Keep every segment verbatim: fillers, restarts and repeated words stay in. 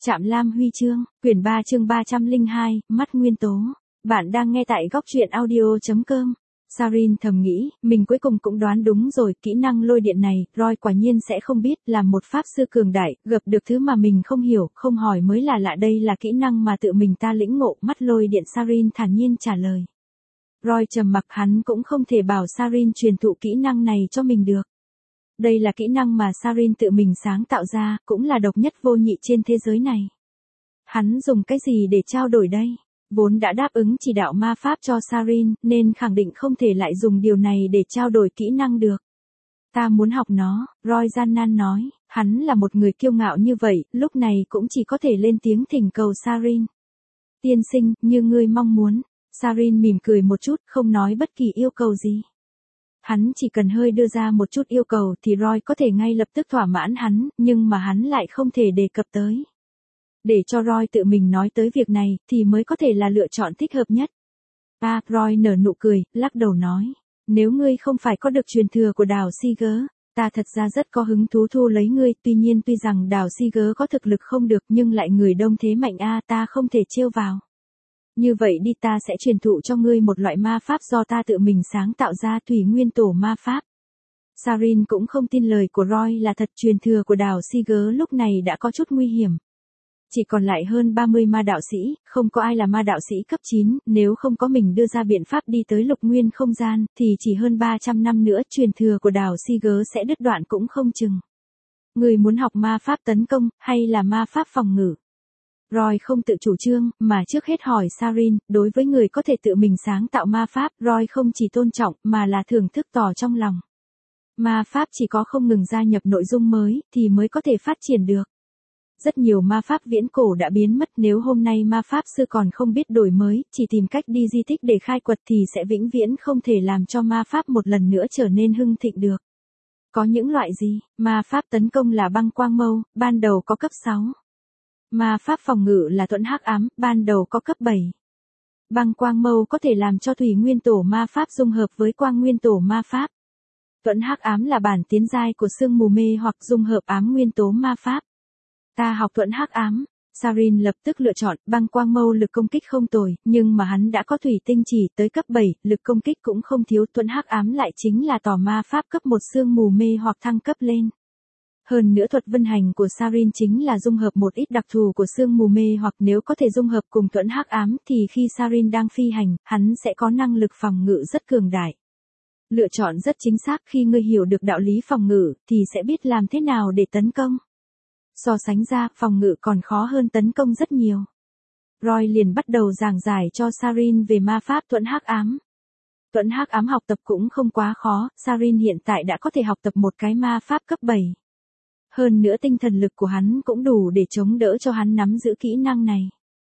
Trạm Lam Huy chương, quyển ba chương ba trăm lẻ hai, mắt nguyên tố. Bạn đang nghe tại góc truyện audio chấm com. Sarin thầm nghĩ, mình cuối cùng cũng đoán đúng rồi, kỹ năng lôi điện này, Roy quả nhiên sẽ không biết, là một pháp sư cường đại, gặp được thứ mà mình không hiểu, không hỏi mới là lạ, đây là kỹ năng mà tự mình ta lĩnh ngộ, mắt lôi điện. Sarin thản nhiên trả lời. Roy trầm mặc, hắn cũng không thể bảo Sarin truyền thụ kỹ năng này cho mình được. Đây là kỹ năng mà Sarin tự mình sáng tạo ra, cũng là độc nhất vô nhị trên thế giới này. Hắn dùng cái gì để trao đổi đây? Vốn đã đáp ứng chỉ đạo ma pháp cho Sarin, nên khẳng định không thể lại dùng điều này để trao đổi kỹ năng được. Ta muốn học nó, Roy gian nan nói, hắn là một người kiêu ngạo như vậy, lúc này cũng chỉ có thể lên tiếng thỉnh cầu Sarin. Tiên sinh, như ngươi mong muốn. Sarin mỉm cười một chút, không nói bất kỳ yêu cầu gì. Hắn chỉ cần hơi đưa ra một chút yêu cầu thì Roy có thể ngay lập tức thỏa mãn hắn, nhưng mà hắn lại không thể đề cập tới. Để cho Roy tự mình nói tới việc này thì mới có thể là lựa chọn thích hợp nhất. À, Roy nở nụ cười, lắc đầu nói, nếu ngươi không phải có được truyền thừa của đào Seeger, ta thật ra rất có hứng thú thu lấy ngươi, tuy nhiên tuy rằng đào Seeger có thực lực không được nhưng lại người đông thế mạnh a, à, ta không thể trêu vào. Như vậy đi, ta sẽ truyền thụ cho ngươi một loại ma pháp do ta tự mình sáng tạo ra, thủy nguyên tổ ma pháp. Sarin cũng không tin lời của Roy là thật, truyền thừa của đào Seeger lúc này đã có chút nguy hiểm. Chỉ còn lại hơn ba mươi ma đạo sĩ, không có ai là ma đạo sĩ cấp chín, nếu không có mình đưa ra biện pháp đi tới lục nguyên không gian, thì chỉ hơn ba trăm năm nữa truyền thừa của đào Seeger sẽ đứt đoạn cũng không chừng. Người muốn học ma pháp tấn công, hay là ma pháp phòng ngự? Roy không tự chủ trương, mà trước hết hỏi Sarin, đối với người có thể tự mình sáng tạo ma pháp, Roy không chỉ tôn trọng, mà là thưởng thức tỏ trong lòng. Ma pháp chỉ có không ngừng gia nhập nội dung mới, thì mới có thể phát triển được. Rất nhiều ma pháp viễn cổ đã biến mất, nếu hôm nay ma pháp sư còn không biết đổi mới, chỉ tìm cách đi di tích để khai quật thì sẽ vĩnh viễn không thể làm cho ma pháp một lần nữa trở nên hưng thịnh được. Có những loại gì? Ma pháp tấn công là băng quang mâu, ban đầu có cấp sáu. Ma pháp phòng ngự là thuẫn hắc ám, ban đầu có cấp bảy. Băng quang mâu có thể làm cho thủy nguyên tổ ma pháp dung hợp với quang nguyên tổ ma pháp. Thuẫn hắc ám là bản tiến giai của sương mù mê hoặc dung hợp ám nguyên tố ma pháp. Ta học thuẫn hắc ám. Sarin lập tức lựa chọn, băng quang mâu lực công kích không tồi, nhưng mà hắn đã có thủy tinh chỉ tới cấp bảy, lực công kích cũng không thiếu, thuẫn hắc ám lại chính là tỏ ma pháp cấp một sương mù mê hoặc thăng cấp lên. Hơn nữa thuật vân hành của Sarin chính là dung hợp một ít đặc thù của sương mù mê, hoặc nếu có thể dung hợp cùng thuẫn hắc ám thì khi Sarin đang phi hành, hắn sẽ có năng lực phòng ngự rất cường đại. Lựa chọn rất chính xác, khi ngươi hiểu được đạo lý phòng ngự thì sẽ biết làm thế nào để tấn công. So sánh ra, phòng ngự còn khó hơn tấn công rất nhiều. Roy liền bắt đầu giảng giải cho Sarin về ma pháp thuẫn hắc ám. Thuẫn hắc ám học tập cũng không quá khó, Sarin hiện tại đã có thể học tập một cái ma pháp cấp bảy. Hơn nữa tinh thần lực của hắn cũng đủ để chống đỡ cho hắn nắm giữ kỹ năng này.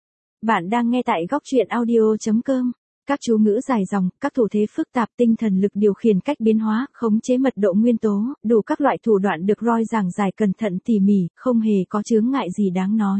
Bạn đang nghe tại góc truyện audio chấm com. Các chú ngữ dài dòng, các thủ thế phức tạp, tinh thần lực điều khiển cách biến hóa, khống chế mật độ nguyên tố, đủ các loại thủ đoạn được Roy giảng giải cẩn thận tỉ mỉ, không hề có chướng ngại gì đáng nói.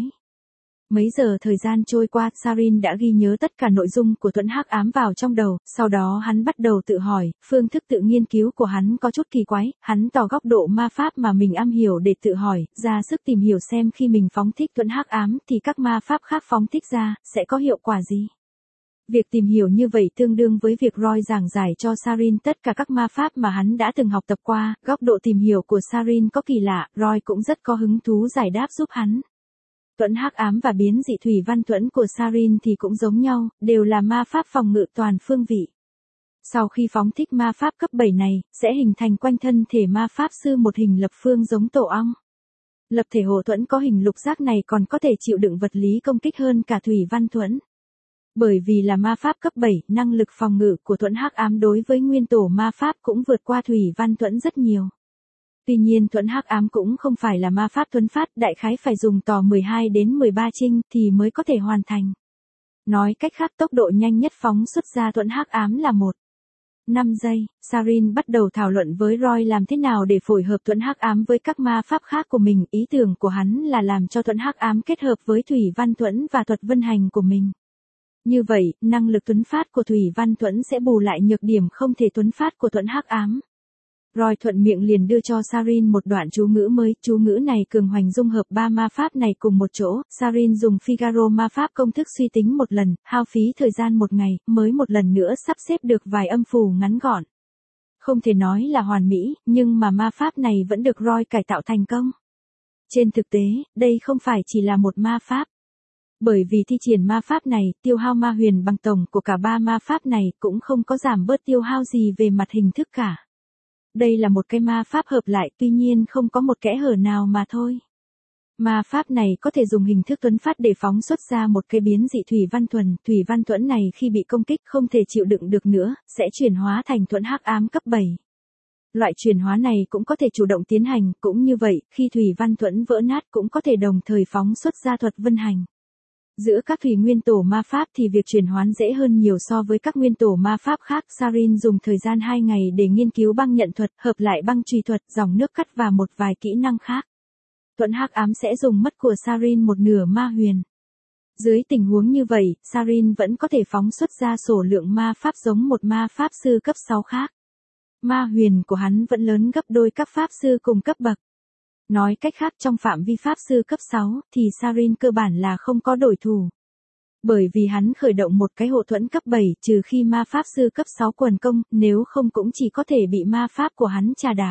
Mấy giờ thời gian trôi qua, Sarin đã ghi nhớ tất cả nội dung của thuẫn hắc ám vào trong đầu, sau đó hắn bắt đầu tự hỏi, phương thức tự nghiên cứu của hắn có chút kỳ quái, hắn tỏ góc độ ma pháp mà mình am hiểu để tự hỏi, ra sức tìm hiểu xem khi mình phóng thích thuẫn hắc ám thì các ma pháp khác phóng thích ra, sẽ có hiệu quả gì. Việc tìm hiểu như vậy tương đương với việc Roy giảng giải cho Sarin tất cả các ma pháp mà hắn đã từng học tập qua, góc độ tìm hiểu của Sarin có kỳ lạ, Roy cũng rất có hứng thú giải đáp giúp hắn. Thuẫn hắc ám và biến dị thủy văn thuẫn của Sarin thì cũng giống nhau, đều là ma pháp phòng ngự toàn phương vị. Sau khi phóng thích ma pháp cấp bảy này, sẽ hình thành quanh thân thể ma pháp sư một hình lập phương giống tổ ong. Lập thể hộ thuẫn có hình lục giác này còn có thể chịu đựng vật lý công kích hơn cả thủy văn thuẫn. Bởi vì là ma pháp cấp bảy, năng lực phòng ngự của thuẫn hắc ám đối với nguyên tổ ma pháp cũng vượt qua thủy văn thuẫn rất nhiều. Tuy nhiên thuẫn hắc ám cũng không phải là ma pháp thuấn phát, đại khái phải dùng tò mười hai đến mười ba trinh thì mới có thể hoàn thành. Nói cách khác, tốc độ nhanh nhất phóng xuất ra thuẫn hắc ám là một phẩy năm giây. Sarin bắt đầu thảo luận với Roy làm thế nào để phối hợp thuẫn hắc ám với các ma pháp khác của mình, ý tưởng của hắn là làm cho thuẫn hắc ám kết hợp với thủy văn thuẫn và thuật vân hành của mình. Như vậy, năng lực tuấn phát của thủy văn thuẫn sẽ bù lại nhược điểm không thể tuấn phát của thuẫn hắc ám. Roy thuận miệng liền đưa cho Sarin một đoạn chú ngữ mới, chú ngữ này cường hoành dung hợp ba ma pháp này cùng một chỗ, Sarin dùng Figaro ma pháp công thức suy tính một lần, hao phí thời gian một ngày, mới một lần nữa sắp xếp được vài âm phù ngắn gọn. Không thể nói là hoàn mỹ, nhưng mà ma pháp này vẫn được Roy cải tạo thành công. Trên thực tế, đây không phải chỉ là một ma pháp. Bởi vì thi triển ma pháp này, tiêu hao ma huyền bằng tổng của cả ba ma pháp này cũng không có giảm bớt tiêu hao gì về mặt hình thức cả. Đây là một cái ma pháp hợp lại, tuy nhiên không có một kẽ hở nào mà thôi. Ma pháp này có thể dùng hình thức tuấn phát để phóng xuất ra một cái biến dị thủy văn thuần, thủy văn thuẫn này khi bị công kích không thể chịu đựng được nữa, sẽ chuyển hóa thành thuẫn hắc ám cấp bảy. Loại chuyển hóa này cũng có thể chủ động tiến hành, cũng như vậy, khi thủy văn thuẫn vỡ nát cũng có thể đồng thời phóng xuất ra thuật vân hành. Giữa các thủy nguyên tổ ma pháp thì việc chuyển hoán dễ hơn nhiều so với các nguyên tổ ma pháp khác. Sarin dùng thời gian hai ngày để nghiên cứu băng nhận thuật, hợp lại băng chùy thuật, dòng nước cắt và một vài kỹ năng khác. Thuẫn hắc ám sẽ dùng mất của Sarin một nửa ma huyền. Dưới tình huống như vậy, Sarin vẫn có thể phóng xuất ra sổ lượng ma pháp giống một ma pháp sư cấp sáu khác. Ma huyền của hắn vẫn lớn gấp đôi các pháp sư cùng cấp bậc. Nói cách khác, trong phạm vi pháp sư cấp sáu, thì Sarin cơ bản là không có đối thủ. Bởi vì hắn khởi động một cái hộ thuẫn cấp bảy, trừ khi ma pháp sư cấp sáu quần công, nếu không cũng chỉ có thể bị ma pháp của hắn trà đạp.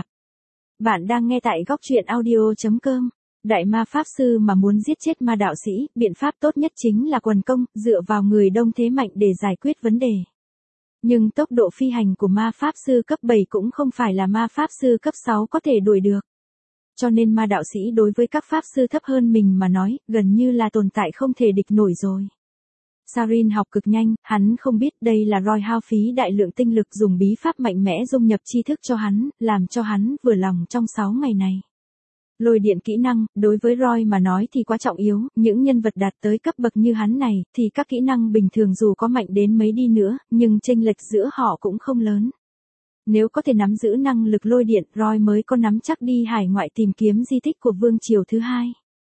Bạn đang nghe tại góc truyện audio chấm com. Đại ma pháp sư mà muốn giết chết ma đạo sĩ, biện pháp tốt nhất chính là quần công, dựa vào người đông thế mạnh để giải quyết vấn đề. Nhưng tốc độ phi hành của ma pháp sư cấp bảy cũng không phải là ma pháp sư cấp sáu có thể đuổi được. Cho nên ma đạo sĩ đối với các pháp sư thấp hơn mình mà nói, gần như là tồn tại không thể địch nổi rồi. Sarin học cực nhanh, hắn không biết đây là Roy hao phí đại lượng tinh lực dùng bí pháp mạnh mẽ dung nhập tri thức cho hắn, làm cho hắn vừa lòng trong sáu ngày này. Lôi điện kỹ năng, đối với Roy mà nói thì quá trọng yếu, những nhân vật đạt tới cấp bậc như hắn này, thì các kỹ năng bình thường dù có mạnh đến mấy đi nữa, nhưng chênh lệch giữa họ cũng không lớn. Nếu có thể nắm giữ năng lực lôi điện, Roy mới có nắm chắc đi hải ngoại tìm kiếm di tích của vương triều thứ hai.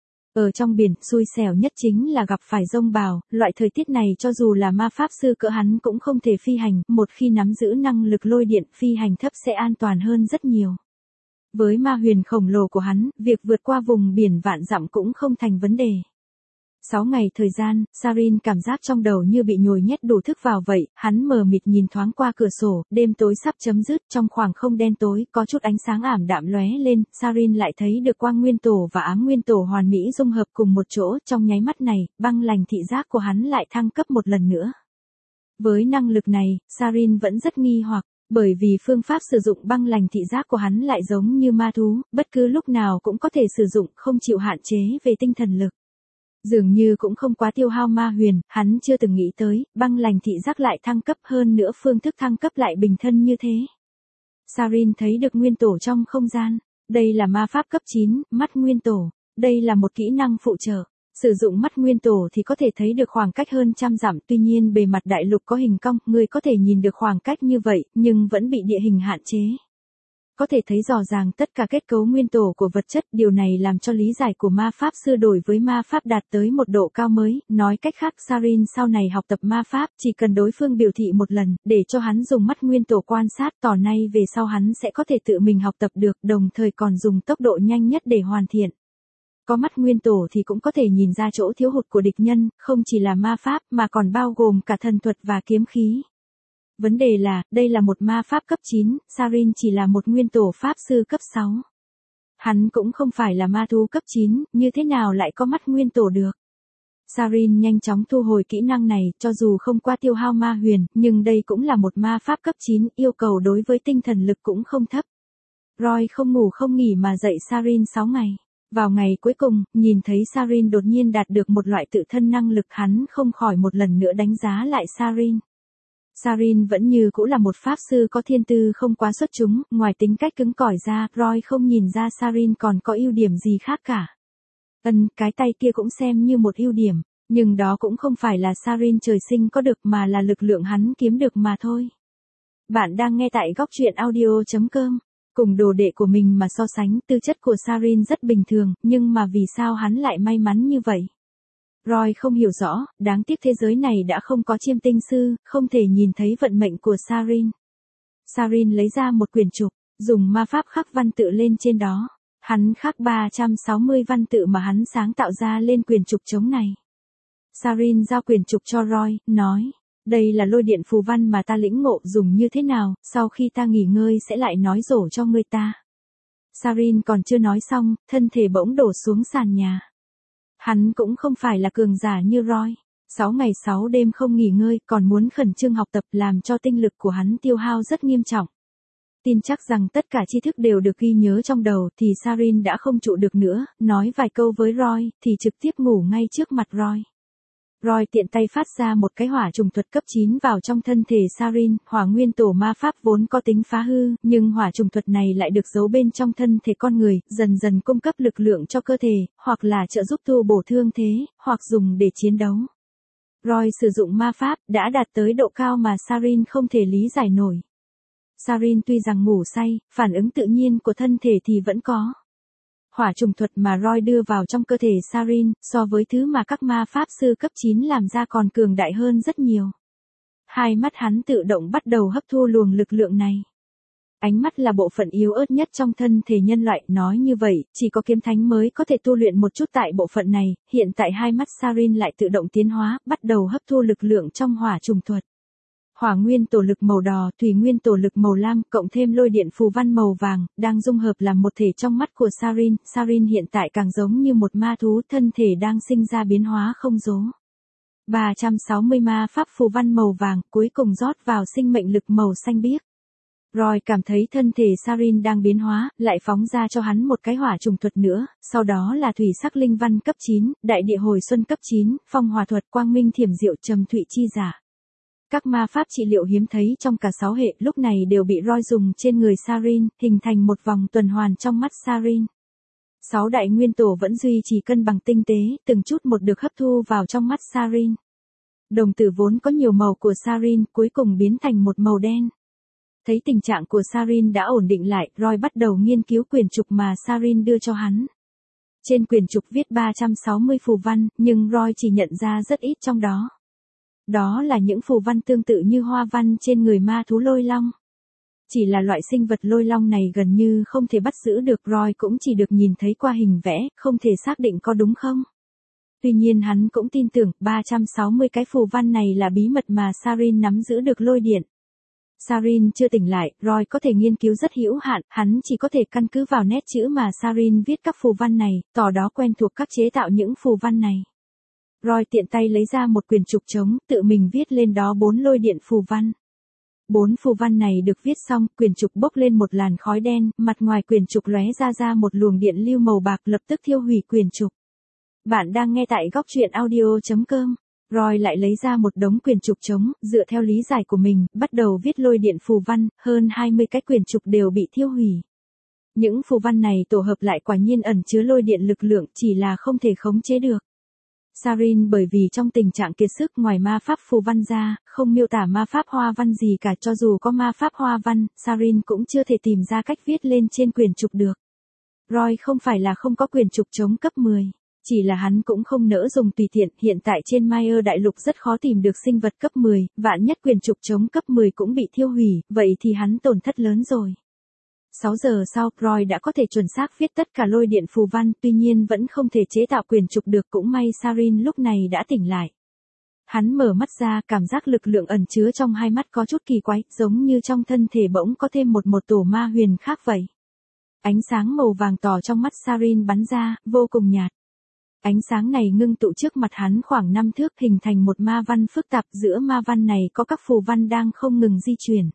Ở trong biển, xui xẻo nhất chính là gặp phải dông bào, loại thời tiết này cho dù là ma pháp sư cỡ hắn cũng không thể phi hành, một khi nắm giữ năng lực lôi điện, phi hành thấp sẽ an toàn hơn rất nhiều. Với ma huyền khổng lồ của hắn, việc vượt qua vùng biển vạn dặm cũng không thành vấn đề. Sáu ngày thời gian, Sarin cảm giác trong đầu như bị nhồi nhét đủ thức vào vậy, hắn mờ mịt nhìn thoáng qua cửa sổ, đêm tối sắp chấm dứt, trong khoảng không đen tối, có chút ánh sáng ảm đạm lóe lên, Sarin lại thấy được quang nguyên tổ và ám nguyên tổ hoàn mỹ dung hợp cùng một chỗ, trong nháy mắt này, băng lành thị giác của hắn lại thăng cấp một lần nữa. Với năng lực này, Sarin vẫn rất nghi hoặc. Bởi vì phương pháp sử dụng băng lành thị giác của hắn lại giống như ma thú, bất cứ lúc nào cũng có thể sử dụng, không chịu hạn chế về tinh thần lực. Dường như cũng không quá tiêu hao ma huyền, hắn chưa từng nghĩ tới, băng lành thị giác lại thăng cấp hơn nữa phương thức thăng cấp lại bình thân như thế. Sarin thấy được nguyên tổ trong không gian. Đây là ma pháp cấp chín, mắt nguyên tổ. Đây là một kỹ năng phụ trợ. Sử dụng mắt nguyên tổ thì có thể thấy được khoảng cách hơn trăm dặm, tuy nhiên bề mặt đại lục có hình cong, người có thể nhìn được khoảng cách như vậy, nhưng vẫn bị địa hình hạn chế. Có thể thấy rõ ràng tất cả kết cấu nguyên tổ của vật chất, điều này làm cho lý giải của ma pháp sư đổi với ma pháp đạt tới một độ cao mới, nói cách khác Sarin sau này học tập ma pháp, chỉ cần đối phương biểu thị một lần, để cho hắn dùng mắt nguyên tổ quan sát, tỏ nay về sau hắn sẽ có thể tự mình học tập được, đồng thời còn dùng tốc độ nhanh nhất để hoàn thiện. Có mắt nguyên tổ thì cũng có thể nhìn ra chỗ thiếu hụt của địch nhân, không chỉ là ma pháp mà còn bao gồm cả thần thuật và kiếm khí. Vấn đề là, đây là một ma pháp cấp chín, Sarin chỉ là một nguyên tổ pháp sư cấp sáu. Hắn cũng không phải là ma thú cấp chín, như thế nào lại có mắt nguyên tổ được. Sarin nhanh chóng thu hồi kỹ năng này, cho dù không qua tiêu hao ma huyền, nhưng đây cũng là một ma pháp cấp chín, yêu cầu đối với tinh thần lực cũng không thấp. Roy không ngủ không nghỉ mà dạy Sarin sáu ngày. Vào ngày cuối cùng, nhìn thấy Sarin đột nhiên đạt được một loại tự thân năng lực, hắn không khỏi một lần nữa đánh giá lại Sarin. Sarin vẫn như cũ là một pháp sư có thiên tư không quá xuất chúng, ngoài tính cách cứng cỏi ra, Roy không nhìn ra Sarin còn có ưu điểm gì khác cả. Ân, cái tay kia cũng xem như một ưu điểm, nhưng đó cũng không phải là Sarin trời sinh có được mà là lực lượng hắn kiếm được mà thôi. Bạn đang nghe tại góc truyện audio chấm com. Cùng đồ đệ của mình mà so sánh, tư chất của Sarin rất bình thường, nhưng mà vì sao hắn lại may mắn như vậy? Roy không hiểu rõ, đáng tiếc thế giới này đã không có chiêm tinh sư, không thể nhìn thấy vận mệnh của Sarin. Sarin lấy ra một quyển trục, dùng ma pháp khắc văn tự lên trên đó. Hắn khắc ba trăm sáu mươi văn tự mà hắn sáng tạo ra lên quyền trục trống này. Sarin giao quyền trục cho Roy, nói, đây là lôi điện phù văn mà ta lĩnh ngộ dùng như thế nào, sau khi ta nghỉ ngơi sẽ lại nói dỗ cho người ta. Sarin còn chưa nói xong, thân thể bỗng đổ xuống sàn nhà. Hắn cũng không phải là cường giả như Roy. Sáu ngày sáu đêm không nghỉ ngơi, còn muốn khẩn trương học tập làm cho tinh lực của hắn tiêu hao rất nghiêm trọng. Tin chắc rằng tất cả tri thức đều được ghi nhớ trong đầu thì Sarin đã không trụ được nữa, nói vài câu với Roy thì trực tiếp ngủ ngay trước mặt Roy. Roy tiện tay phát ra một cái hỏa trùng thuật cấp chín vào trong thân thể Sarin, hỏa nguyên tổ ma pháp vốn có tính phá hư, nhưng hỏa trùng thuật này lại được giấu bên trong thân thể con người, dần dần cung cấp lực lượng cho cơ thể, hoặc là trợ giúp tu bổ thương thế, hoặc dùng để chiến đấu. Roy sử dụng ma pháp đã đạt tới độ cao mà Sarin không thể lý giải nổi. Sarin tuy rằng ngủ say, phản ứng tự nhiên của thân thể thì vẫn có. Hỏa trùng thuật mà Roy đưa vào trong cơ thể Sarin, so với thứ mà các ma pháp sư cấp chín làm ra còn cường đại hơn rất nhiều. Hai mắt hắn tự động bắt đầu hấp thu luồng lực lượng này. Ánh mắt là bộ phận yếu ớt nhất trong thân thể nhân loại, nói như vậy, chỉ có kiếm thánh mới có thể tu luyện một chút tại bộ phận này, hiện tại hai mắt Sarin lại tự động tiến hóa, bắt đầu hấp thu lực lượng trong hỏa trùng thuật. Hỏa nguyên tổ lực màu đỏ, thủy nguyên tổ lực màu lam, cộng thêm lôi điện phù văn màu vàng, đang dung hợp làm một thể trong mắt của Sarin. Sarin hiện tại càng giống như một ma thú, thân thể đang sinh ra biến hóa không dố. ba trăm sáu mươi ma pháp phù văn màu vàng, cuối cùng rót vào sinh mệnh lực màu xanh biếc. Roy cảm thấy thân thể Sarin đang biến hóa, lại phóng ra cho hắn một cái hỏa trùng thuật nữa, sau đó là thủy sắc linh văn cấp chín, đại địa hồi xuân cấp chín, phong hỏa thuật quang minh thiểm diệu trầm thụy chi giả. Các ma pháp trị liệu hiếm thấy trong cả sáu hệ lúc này đều bị Roy dùng trên người Sarin, hình thành một vòng tuần hoàn trong mắt Sarin. Sáu đại nguyên tổ vẫn duy trì cân bằng tinh tế, từng chút một được hấp thu vào trong mắt Sarin. Đồng tử vốn có nhiều màu của Sarin cuối cùng biến thành một màu đen. Thấy tình trạng của Sarin đã ổn định lại, Roy bắt đầu nghiên cứu quyển trục mà Sarin đưa cho hắn. Trên quyển trục viết ba trăm sáu mươi phù văn, nhưng Roy chỉ nhận ra rất ít trong đó. Đó là những phù văn tương tự như hoa văn trên người ma thú lôi long. Chỉ là loại sinh vật lôi long này gần như không thể bắt giữ được, Roy cũng chỉ được nhìn thấy qua hình vẽ, không thể xác định có đúng không. Tuy nhiên hắn cũng tin tưởng ba trăm sáu mươi cái phù văn này là bí mật mà Sarin nắm giữ được lôi điện. Sarin chưa tỉnh lại, Roy có thể nghiên cứu rất hữu hạn, hắn chỉ có thể căn cứ vào nét chữ mà Sarin viết các phù văn này, tỏ đó quen thuộc các chế tạo những phù văn này. Roy tiện tay lấy ra một quyển trục trống, tự mình viết lên đó bốn lôi điện phù văn. Bốn phù văn này được viết xong, quyển trục bốc lên một làn khói đen, mặt ngoài quyển trục lóe ra ra một luồng điện lưu màu bạc lập tức thiêu hủy quyển trục. Bạn đang nghe tại góc truyện audio chấm com. Roy lại lấy ra một đống quyển trục trống, dựa theo lý giải của mình, bắt đầu viết lôi điện phù văn, hơn hai mươi cái quyển trục đều bị thiêu hủy. Những phù văn này tổ hợp lại quả nhiên ẩn chứa lôi điện lực lượng, chỉ là không thể khống chế được. Sarin bởi vì trong tình trạng kiệt sức, ngoài ma pháp phù văn ra, không miêu tả ma pháp hoa văn gì cả, cho dù có ma pháp hoa văn, Sarin cũng chưa thể tìm ra cách viết lên trên quyển trục được. Roy không phải là không có quyển trục trống cấp mười. Chỉ là hắn cũng không nỡ dùng tùy tiện, hiện tại trên Maya đại lục rất khó tìm được sinh vật cấp mười, vạn nhất quyển trục trống cấp mười cũng bị thiêu hủy, vậy thì hắn tổn thất lớn rồi. sáu giờ sau, Roy đã có thể chuẩn xác viết tất cả lôi điện phù văn, tuy nhiên vẫn không thể chế tạo quyển trục được, cũng may Sarin lúc này đã tỉnh lại. Hắn mở mắt ra, cảm giác lực lượng ẩn chứa trong hai mắt có chút kỳ quái, giống như trong thân thể bỗng có thêm một một tổ ma huyền khác vậy. Ánh sáng màu vàng tỏ trong mắt Sarin bắn ra, vô cùng nhạt. Ánh sáng này ngưng tụ trước mặt hắn khoảng năm thước, hình thành một ma văn phức tạp, giữa ma văn này có các phù văn đang không ngừng di chuyển.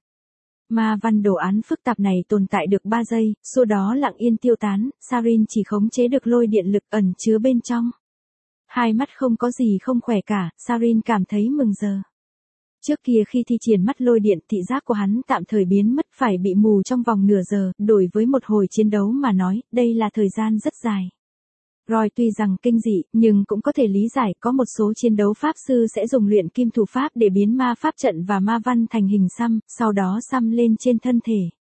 Ma văn đồ án phức tạp này tồn tại được ba giây, sau đó lặng yên tiêu tán, Sarin chỉ khống chế được lôi điện lực ẩn chứa bên trong. Hai mắt không có gì không khỏe cả, Sarin cảm thấy mừng giờ. Trước kia khi thi triển mắt lôi điện, thị giác của hắn tạm thời biến mất, phải bị mù trong vòng nửa giờ, đổi với một hồi chiến đấu mà nói, đây là thời gian rất dài. Roy tuy rằng kinh dị, nhưng cũng có thể lý giải, có một số chiến đấu pháp sư sẽ dùng luyện kim thủ pháp để biến ma pháp trận và ma văn thành hình xăm, sau đó xăm lên trên thân thể.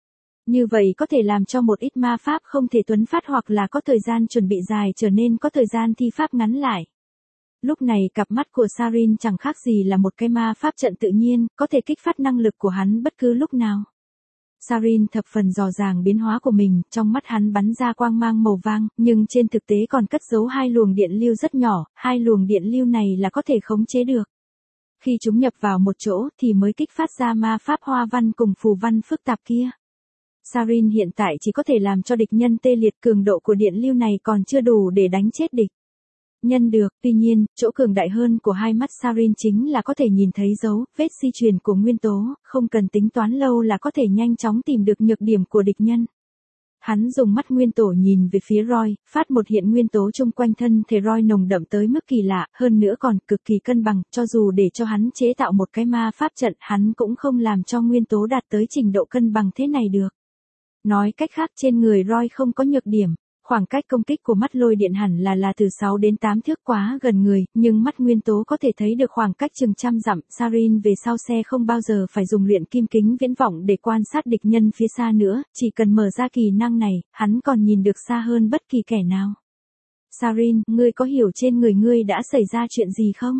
Như vậy có thể làm cho một ít ma pháp không thể tuấn phát hoặc là có thời gian chuẩn bị dài trở nên có thời gian thi pháp ngắn lại. Lúc này cặp mắt của Sarin chẳng khác gì là một cái ma pháp trận tự nhiên, có thể kích phát năng lực của hắn bất cứ lúc nào. Sarin thập phần dò dàng biến hóa của mình, trong mắt hắn bắn ra quang mang màu vàng, nhưng trên thực tế còn cất giấu hai luồng điện lưu rất nhỏ, hai luồng điện lưu này là có thể khống chế được. Khi chúng nhập vào một chỗ thì mới kích phát ra ma pháp hoa văn cùng phù văn phức tạp kia. Sarin hiện tại chỉ có thể làm cho địch nhân tê liệt, cường độ của điện lưu này còn chưa đủ để đánh chết địch nhân được. Tuy nhiên, chỗ cường đại hơn của hai mắt Sarin chính là có thể nhìn thấy dấu vết di truyền của nguyên tố, không cần tính toán lâu là có thể nhanh chóng tìm được nhược điểm của địch nhân. Hắn dùng mắt nguyên tổ nhìn về phía Roy, phát một hiện nguyên tố chung quanh thân thể Roy nồng đậm tới mức kỳ lạ, hơn nữa còn cực kỳ cân bằng, cho dù để cho hắn chế tạo một cái ma pháp trận, hắn cũng không làm cho nguyên tố đạt tới trình độ cân bằng thế này được. Nói cách khác, trên người Roy không có nhược điểm. Khoảng cách công kích của mắt lôi điện hẳn là là từ sáu đến tám thước, quá gần người, nhưng mắt nguyên tố có thể thấy được khoảng cách chừng trăm dặm. Sarin về sau xe không bao giờ phải dùng luyện kim kính viễn vọng để quan sát địch nhân phía xa nữa, chỉ cần mở ra kỳ năng này, hắn còn nhìn được xa hơn bất kỳ kẻ nào. Sarin, ngươi có hiểu trên người ngươi đã xảy ra chuyện gì không?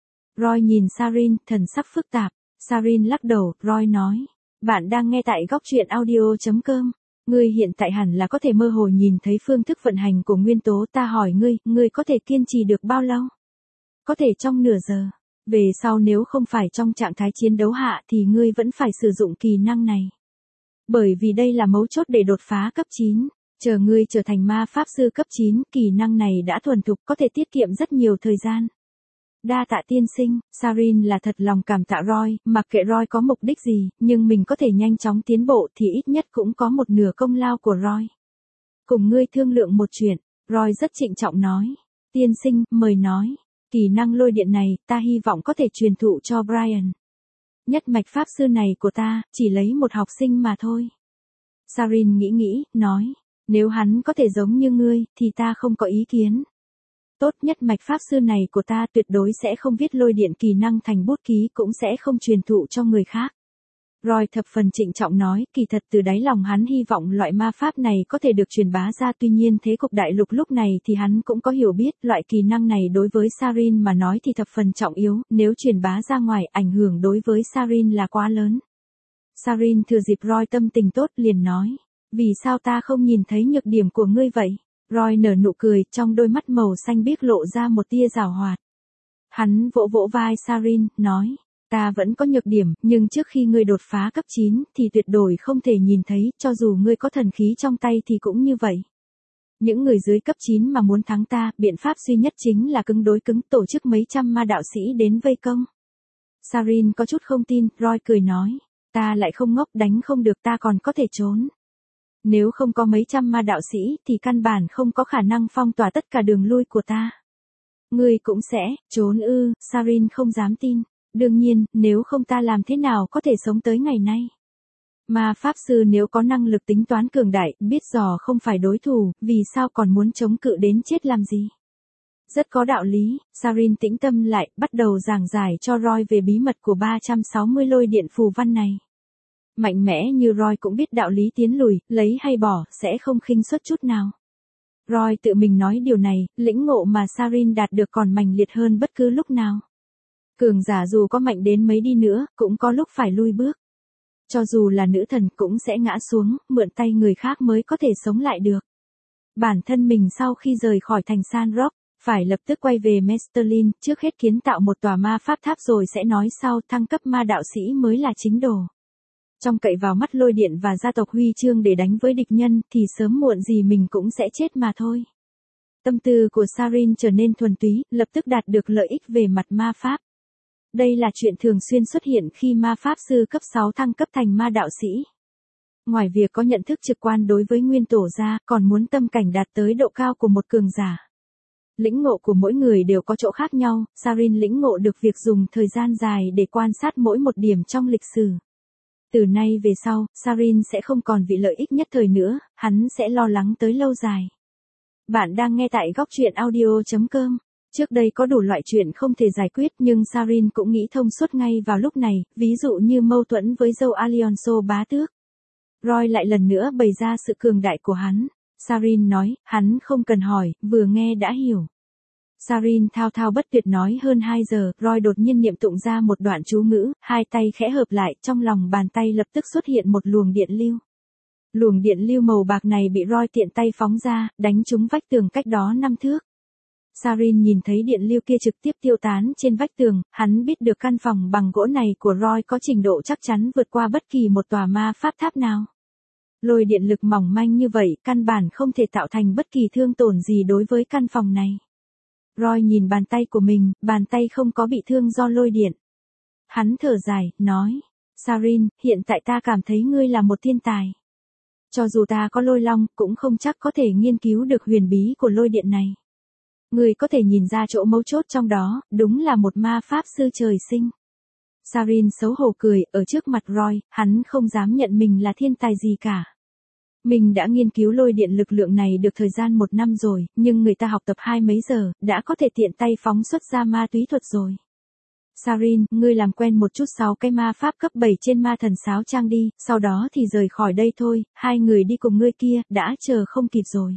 Roy nhìn Sarin, thần sắc phức tạp. Sarin lắc đầu, Roy nói, bạn đang nghe tại góc truyện audio chấm com. Ngươi hiện tại hẳn là có thể mơ hồ nhìn thấy phương thức vận hành của nguyên tố, ta hỏi ngươi, ngươi có thể kiên trì được bao lâu? Có thể trong nửa giờ. Về sau nếu không phải trong trạng thái chiến đấu hạ thì ngươi vẫn phải sử dụng kỳ năng này. Bởi vì đây là mấu chốt để đột phá cấp chín. Chờ ngươi trở thành ma pháp sư cấp chín, kỳ năng này đã thuần thục, có thể tiết kiệm rất nhiều thời gian. Đa tạ tiên sinh. Sarin là thật lòng cảm tạ Roy, mặc kệ Roy có mục đích gì, nhưng mình có thể nhanh chóng tiến bộ thì ít nhất cũng có một nửa công lao của Roy. Cùng ngươi thương lượng một chuyện, Roy rất trịnh trọng nói. Tiên sinh, mời nói. Kỳ năng lôi điện này, ta hy vọng có thể truyền thụ cho Brian. Nhất mạch pháp sư này của ta, chỉ lấy một học sinh mà thôi. Sarin nghĩ nghĩ, nói. Nếu hắn có thể giống như ngươi, thì ta không có ý kiến. Tốt, nhất mạch pháp sư này của ta tuyệt đối sẽ không viết lôi điện kỳ năng thành bút ký, cũng sẽ không truyền thụ cho người khác. Roy thập phần trịnh trọng nói, kỳ thật từ đáy lòng hắn hy vọng loại ma pháp này có thể được truyền bá ra, tuy nhiên thế cục đại lục lúc này thì hắn cũng có hiểu biết, loại kỳ năng này đối với Sarin mà nói thì thập phần trọng yếu, nếu truyền bá ra ngoài, ảnh hưởng đối với Sarin là quá lớn. Sarin thừa dịp Roy tâm tình tốt liền nói, vì sao ta không nhìn thấy nhược điểm của ngươi vậy? Roy nở nụ cười, trong đôi mắt màu xanh biếc lộ ra một tia giảo hoạt. Hắn vỗ vỗ vai Sarin, nói, ta vẫn có nhược điểm, nhưng trước khi ngươi đột phá cấp chín, thì tuyệt đối không thể nhìn thấy, cho dù ngươi có thần khí trong tay thì cũng như vậy. Những người dưới cấp chín mà muốn thắng ta, biện pháp duy nhất chính là cứng đối cứng, tổ chức mấy trăm ma đạo sĩ đến vây công. Sarin có chút không tin, Roy cười nói, ta lại không ngốc, đánh không được ta còn có thể trốn. Nếu không có mấy trăm ma đạo sĩ thì căn bản không có khả năng phong tỏa tất cả đường lui của ta. Ngươi cũng sẽ trốn ư? Sarin không dám tin. Đương nhiên, nếu không ta làm thế nào có thể sống tới ngày nay? Ma pháp sư nếu có năng lực tính toán cường đại, biết dò không phải đối thủ, vì sao còn muốn chống cự đến chết làm gì? Rất có đạo lý. Sarin tĩnh tâm lại, bắt đầu giảng giải cho Roy về bí mật của ba trăm sáu mươi lôi điện phù văn này. Mạnh mẽ như Roy cũng biết đạo lý tiến lùi, lấy hay bỏ, sẽ không khinh suất chút nào. Roy tự mình nói điều này, lĩnh ngộ mà Sarin đạt được còn mạnh liệt hơn bất cứ lúc nào. Cường giả dù có mạnh đến mấy đi nữa, cũng có lúc phải lui bước. Cho dù là nữ thần cũng sẽ ngã xuống, mượn tay người khác mới có thể sống lại được. Bản thân mình sau khi rời khỏi thành San Rock, phải lập tức quay về Mesterlin, trước hết kiến tạo một tòa ma pháp tháp rồi sẽ nói sau, thăng cấp ma đạo sĩ mới là chính đồ. Trong cậy vào mắt lôi điện và gia tộc huy chương để đánh với địch nhân, thì sớm muộn gì mình cũng sẽ chết mà thôi. Tâm tư của Sarin trở nên thuần túy, lập tức đạt được lợi ích về mặt ma pháp. Đây là chuyện thường xuyên xuất hiện khi ma pháp sư cấp sáu thăng cấp thành ma đạo sĩ. Ngoài việc có nhận thức trực quan đối với nguyên tổ ra, còn muốn tâm cảnh đạt tới độ cao của một cường giả. Lĩnh ngộ của mỗi người đều có chỗ khác nhau, Sarin lĩnh ngộ được việc dùng thời gian dài để quan sát mỗi một điểm trong lịch sử. Từ nay về sau, Sarin sẽ không còn vì lợi ích nhất thời nữa, hắn sẽ lo lắng tới lâu dài. Bạn đang nghe tại góc truyện audio chấm com. Trước đây có đủ loại chuyện không thể giải quyết nhưng Sarin cũng nghĩ thông suốt ngay vào lúc này, ví dụ như mâu thuẫn với dâu Alonso bá tước. Roy lại lần nữa bày ra sự cường đại của hắn. Sarin nói, hắn không cần hỏi, vừa nghe đã hiểu. Sarin thao thao bất tuyệt nói hơn hai giờ, Roy đột nhiên niệm tụng ra một đoạn chú ngữ, hai tay khẽ hợp lại, trong lòng bàn tay lập tức xuất hiện một luồng điện lưu. Luồng điện lưu màu bạc này bị Roy tiện tay phóng ra, đánh trúng vách tường cách đó năm thước. Sarin nhìn thấy điện lưu kia trực tiếp tiêu tán trên vách tường, hắn biết được căn phòng bằng gỗ này của Roy có trình độ chắc chắn vượt qua bất kỳ một tòa ma pháp tháp nào. Lôi điện lực mỏng manh như vậy, căn bản không thể tạo thành bất kỳ thương tổn gì đối với căn phòng này. Roy nhìn bàn tay của mình, bàn tay không có bị thương do lôi điện. Hắn thở dài, nói, Sarin, hiện tại ta cảm thấy ngươi là một thiên tài. Cho dù ta có lôi long, cũng không chắc có thể nghiên cứu được huyền bí của lôi điện này. Ngươi có thể nhìn ra chỗ mấu chốt trong đó, đúng là một ma pháp sư trời sinh. Sarin xấu hổ cười, ở trước mặt Roy, hắn không dám nhận mình là thiên tài gì cả. Mình đã nghiên cứu lôi điện lực lượng này được thời gian một năm rồi, nhưng người ta học tập hai mấy giờ, đã có thể tiện tay phóng xuất ra ma túy thuật rồi. Sarin, ngươi làm quen một chút sáu cái ma pháp cấp bảy trên ma thần sáo trang đi, sau đó thì rời khỏi đây thôi, hai người đi cùng ngươi kia, đã chờ không kịp rồi.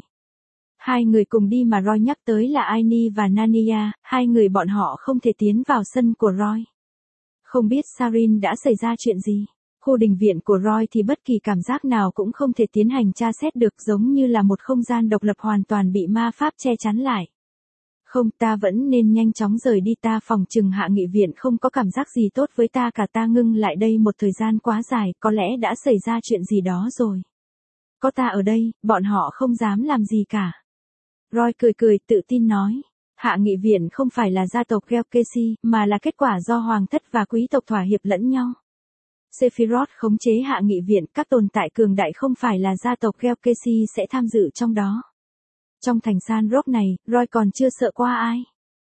Hai người cùng đi mà Roy nhắc tới là Aini và Nania, hai người bọn họ không thể tiến vào sân của Roy. Không biết Sarin đã xảy ra chuyện gì. Khu đình viện của Roy thì bất kỳ cảm giác nào cũng không thể tiến hành tra xét được, giống như là một không gian độc lập hoàn toàn bị ma pháp che chắn lại. Không, ta vẫn nên nhanh chóng rời đi, ta phòng trừng hạ nghị viện không có cảm giác gì tốt với ta cả, ta ngưng lại đây một thời gian quá dài, có lẽ đã xảy ra chuyện gì đó rồi. Có ta ở đây, bọn họ không dám làm gì cả. Roy cười cười tự tin nói. Hạ nghị viện không phải là gia tộc Gelkesi, mà là kết quả do hoàng thất và quý tộc thỏa hiệp lẫn nhau. Sephiroth khống chế hạ nghị viện, các tồn tại cường đại không phải là gia tộc Gelkesi sẽ tham dự trong đó. Trong thành San Rock này, Roy còn chưa sợ qua ai.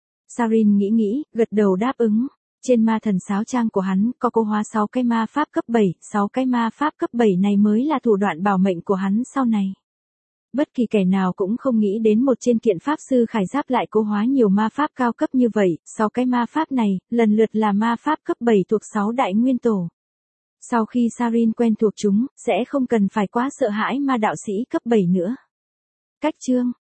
Sarin nghĩ nghĩ, gật đầu đáp ứng. Trên ma thần sáo trang của hắn, có cố hóa sáu cái ma pháp cấp bảy, sáu cái ma pháp cấp bảy này mới là thủ đoạn bảo mệnh của hắn sau này. Bất kỳ kẻ nào cũng không nghĩ đến một trên kiện pháp sư khải giáp lại cố hóa nhiều ma pháp cao cấp như vậy, sáu cái ma pháp này, lần lượt là ma pháp cấp bảy thuộc sáu đại nguyên tổ. Sau khi Sarin quen thuộc chúng, sẽ không cần phải quá sợ hãi ma đạo sĩ cấp bảy nữa. Cách chương